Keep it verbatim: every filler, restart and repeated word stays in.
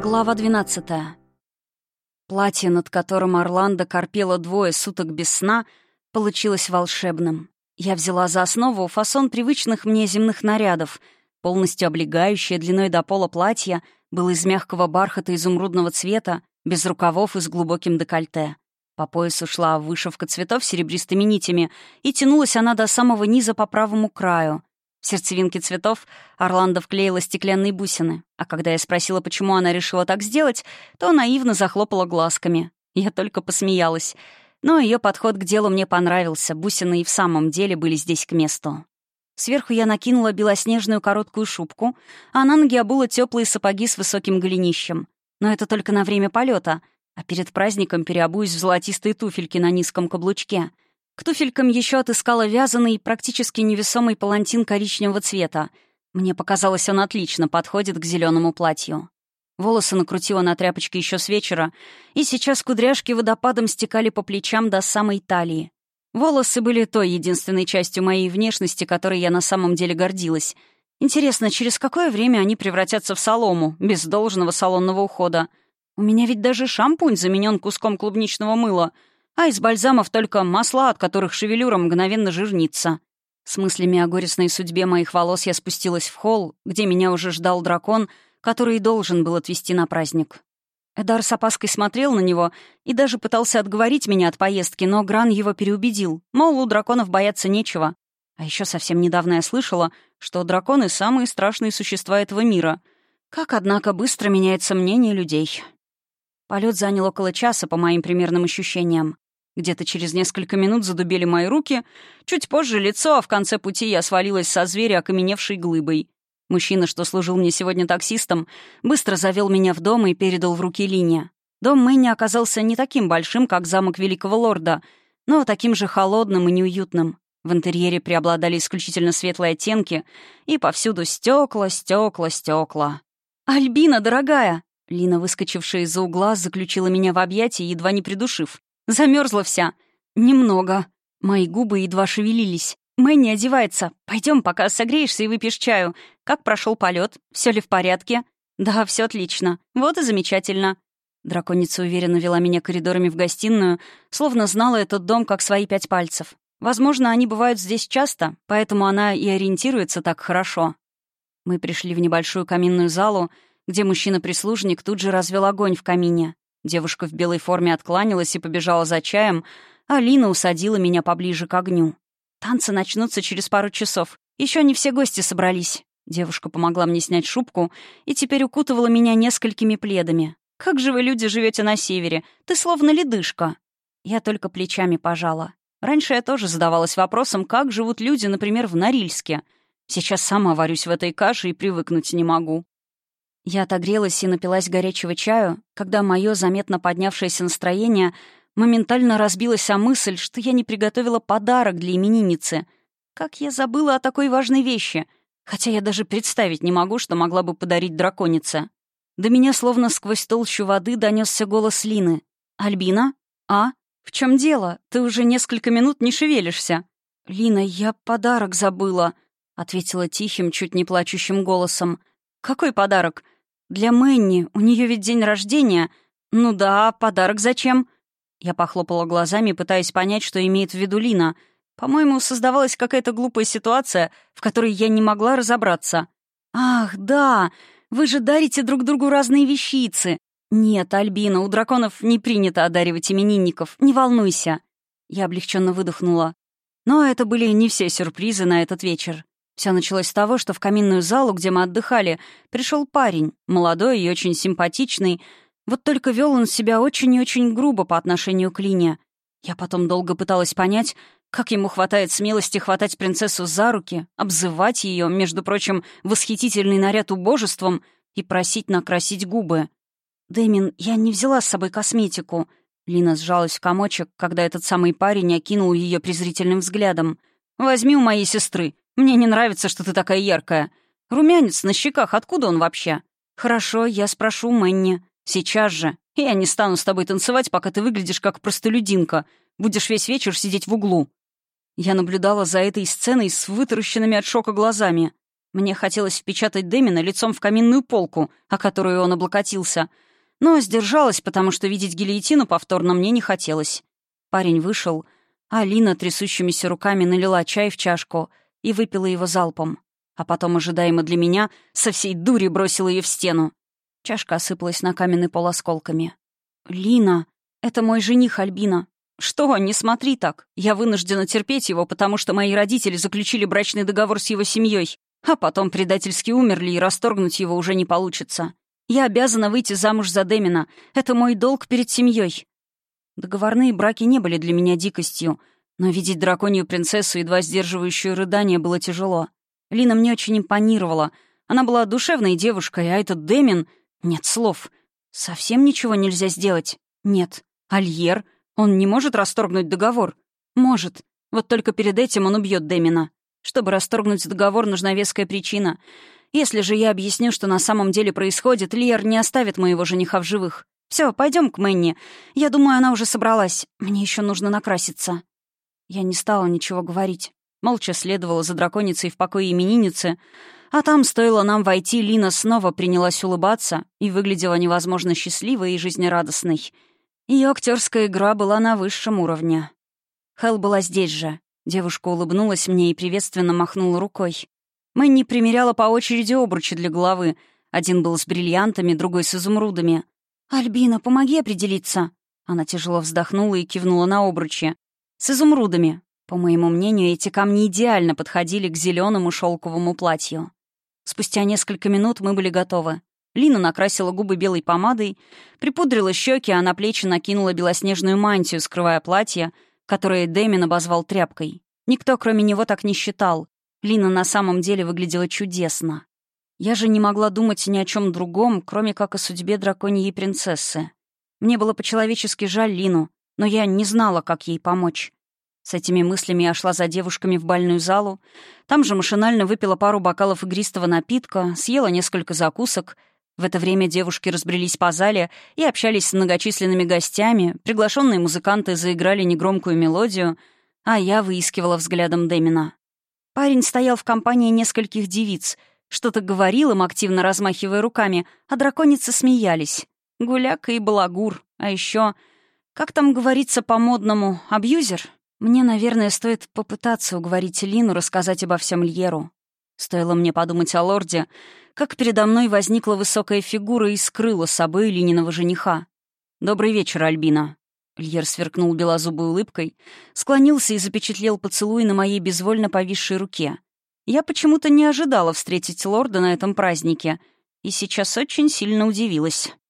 Глава двенадцатая. Платье, над которым Орландо корпела двое суток без сна, получилось волшебным. Я взяла за основу фасон привычных мне земных нарядов. Полностью облегающее длиной до пола платье было из мягкого бархата изумрудного цвета, без рукавов и с глубоким декольте. По поясу шла вышивка цветов серебристыми нитями, и тянулась она до самого низа по правому краю. В сердцевинке цветов Орландо вклеила стеклянные бусины, а когда я спросила, почему она решила так сделать, то наивно захлопала глазками. Я только посмеялась. Но ее подход к делу мне понравился, бусины и в самом деле были здесь к месту. Сверху я накинула белоснежную короткую шубку, а на ноги обула теплые сапоги с высоким голенищем. Но это только на время полета, а перед праздником переобуюсь в золотистые туфельки на низком каблучке. К туфелькам еще отыскала вязаный, практически невесомый палантин коричневого цвета. Мне показалось, он отлично подходит к зеленому платью. Волосы накрутила на тряпочке еще с вечера, и сейчас кудряшки водопадом стекали по плечам до самой талии. Волосы были той единственной частью моей внешности, которой я на самом деле гордилась. Интересно, через какое время они превратятся в солому, без должного салонного ухода? У меня ведь даже шампунь заменен куском клубничного мыла, а из бальзамов только масла, от которых шевелюра мгновенно жирнится. С мыслями о горестной судьбе моих волос я спустилась в холл, где меня уже ждал дракон, который и должен был отвезти на праздник. Эдар с опаской смотрел на него и даже пытался отговорить меня от поездки, но Гран его переубедил, мол, у драконов бояться нечего. А еще совсем недавно я слышала, что драконы — самые страшные существа этого мира. Как, однако, быстро меняется мнение людей. Полет занял около часа, по моим примерным ощущениям. Где-то через несколько минут задубели мои руки, чуть позже лицо, а в конце пути я свалилась со зверя, окаменевшей глыбой. Мужчина, что служил мне сегодня таксистом, быстро завел меня в дом и передал в руки Лине. Дом Мэнни оказался не таким большим, как замок Великого Лорда, но таким же холодным и неуютным. В интерьере преобладали исключительно светлые оттенки, и повсюду стекла, стекла, стекла. «Альбина, дорогая!» Лина, выскочившая из-за угла, заключила меня в объятия, едва не придушив. Замерзла вся. Немного. Мои губы едва шевелились. Мэнни одевается. Пойдем, пока согреешься и выпьешь чаю. Как прошел полет? Все ли в порядке? Да, все отлично. Вот и замечательно. Драконица уверенно вела меня коридорами в гостиную, словно знала этот дом как свои пять пальцев. Возможно, они бывают здесь часто, поэтому она и ориентируется так хорошо. Мы пришли в небольшую каминную залу, где мужчина-прислужник тут же развел огонь в камине. Девушка в белой форме откланялась и побежала за чаем, а Лина усадила меня поближе к огню. «Танцы начнутся через пару часов. Еще не все гости собрались». Девушка помогла мне снять шубку и теперь укутывала меня несколькими пледами. «Как же вы, люди, живете на севере? Ты словно ледышка». Я только плечами пожала. Раньше я тоже задавалась вопросом, как живут люди, например, в Норильске. Сейчас сама варюсь в этой каше и привыкнуть не могу. Я отогрелась и напилась горячего чаю, когда мое заметно поднявшееся настроение моментально разбилось о мысль, что я не приготовила подарок для именинницы. Как я забыла о такой важной вещи, хотя я даже представить не могу, что могла бы подарить драконице. До меня словно сквозь толщу воды донесся голос Лины. «Альбина? А? В чем дело? Ты уже несколько минут не шевелишься». «Лина, я подарок забыла», — ответила тихим, чуть не плачущим голосом. «Какой подарок?» «Для Мэнни. У нее ведь день рождения». «Ну да, подарок зачем?» Я похлопала глазами, пытаясь понять, что имеет в виду Лина. По-моему, создавалась какая-то глупая ситуация, в которой я не могла разобраться. «Ах, да! Вы же дарите друг другу разные вещицы!» «Нет, Альбина, у драконов не принято одаривать именинников. Не волнуйся». Я облегченно выдохнула. Но это были не все сюрпризы на этот вечер. Все началось с того, что в каминную залу, где мы отдыхали, пришел парень, молодой и очень симпатичный. Вот только вел он себя очень и очень грубо по отношению к Лине. Я потом долго пыталась понять, как ему хватает смелости хватать принцессу за руки, обзывать ее, между прочим, восхитительный наряд убожеством, и просить накрасить губы. «Дэмин, я не взяла с собой косметику». Лина сжалась в комочек, когда этот самый парень окинул ее презрительным взглядом. «Возьми у моей сестры. Мне не нравится, что ты такая яркая. Румянец на щеках, откуда он вообще?» «Хорошо, я спрошу Мэнни. Сейчас же. Я не стану с тобой танцевать, пока ты выглядишь как простолюдинка. Будешь весь вечер сидеть в углу». Я наблюдала за этой сценой с вытаращенными от шока глазами. Мне хотелось впечатать Дэмина лицом в каминную полку, о которую он облокотился. Но сдержалась, потому что видеть гильотину повторно мне не хотелось. Парень вышел, а Лина трясущимися руками налила чай в чашку и выпила его залпом. А потом, ожидаемо для меня, со всей дури бросила ее в стену. Чашка осыпалась на каменный пол осколками. «Лина, это мой жених Альбина. Что, не смотри так. Я вынуждена терпеть его, потому что мои родители заключили брачный договор с его семьей, а потом предательски умерли, и расторгнуть его уже не получится. Я обязана выйти замуж за Дэмина. Это мой долг перед семьей». Договорные браки не были для меня дикостью, но видеть драконью принцессу, едва сдерживающую рыдания, было тяжело. Лина мне очень импонировала. Она была душевной девушкой, а этот Дэмин... Нет слов. Совсем ничего нельзя сделать? Нет. Альер? Он не может расторгнуть договор? Может. Вот только перед этим он убьет Дэмина. Чтобы расторгнуть договор, нужна веская причина. Если же я объясню, что на самом деле происходит, Лиер не оставит моего жениха в живых. Все, пойдем к Мэнни. Я думаю, она уже собралась. Мне еще нужно накраситься. Я не стала ничего говорить. Молча следовала за драконицей в покое именинницы, а там, стоило нам войти, Лина снова принялась улыбаться и выглядела невозможно счастливой и жизнерадостной. Ее актерская игра была на высшем уровне. Хэл была здесь же. Девушка улыбнулась мне и приветственно махнула рукой. Мэнни примеряла по очереди обручи для головы. Один был с бриллиантами, другой с изумрудами. «Альбина, помоги определиться». Она тяжело вздохнула и кивнула на обручи. «С изумрудами». По моему мнению, эти камни идеально подходили к зеленому шелковому платью. Спустя несколько минут мы были готовы. Лина накрасила губы белой помадой, припудрила щеки, а на плечи накинула белоснежную мантию, скрывая платье, которое Дэмин обозвал тряпкой. Никто, кроме него, так не считал. Лина на самом деле выглядела чудесно. Я же не могла думать ни о чем другом, кроме как о судьбе драконьей принцессы. Мне было по-человечески жаль Лину, но я не знала, как ей помочь. С этими мыслями я шла за девушками в бальную залу. Там же машинально выпила пару бокалов игристого напитка, съела несколько закусок. В это время девушки разбрелись по зале и общались с многочисленными гостями, приглашенные музыканты заиграли негромкую мелодию, а я выискивала взглядом Дэмина. Парень стоял в компании нескольких девиц, что-то говорил им, активно размахивая руками, а драконицы смеялись. Гуляка и балагур, а еще, как там говорится по-модному, абьюзер? Мне, наверное, стоит попытаться уговорить Лину рассказать обо всем Льеру. Стоило мне подумать о лорде, как передо мной возникла высокая фигура и скрыла с собой Лининого жениха. «Добрый вечер, Альбина». Льер сверкнул белозубой улыбкой, склонился и запечатлел поцелуй на моей безвольно повисшей руке. Я почему-то не ожидала встретить лорда на этом празднике и сейчас очень сильно удивилась.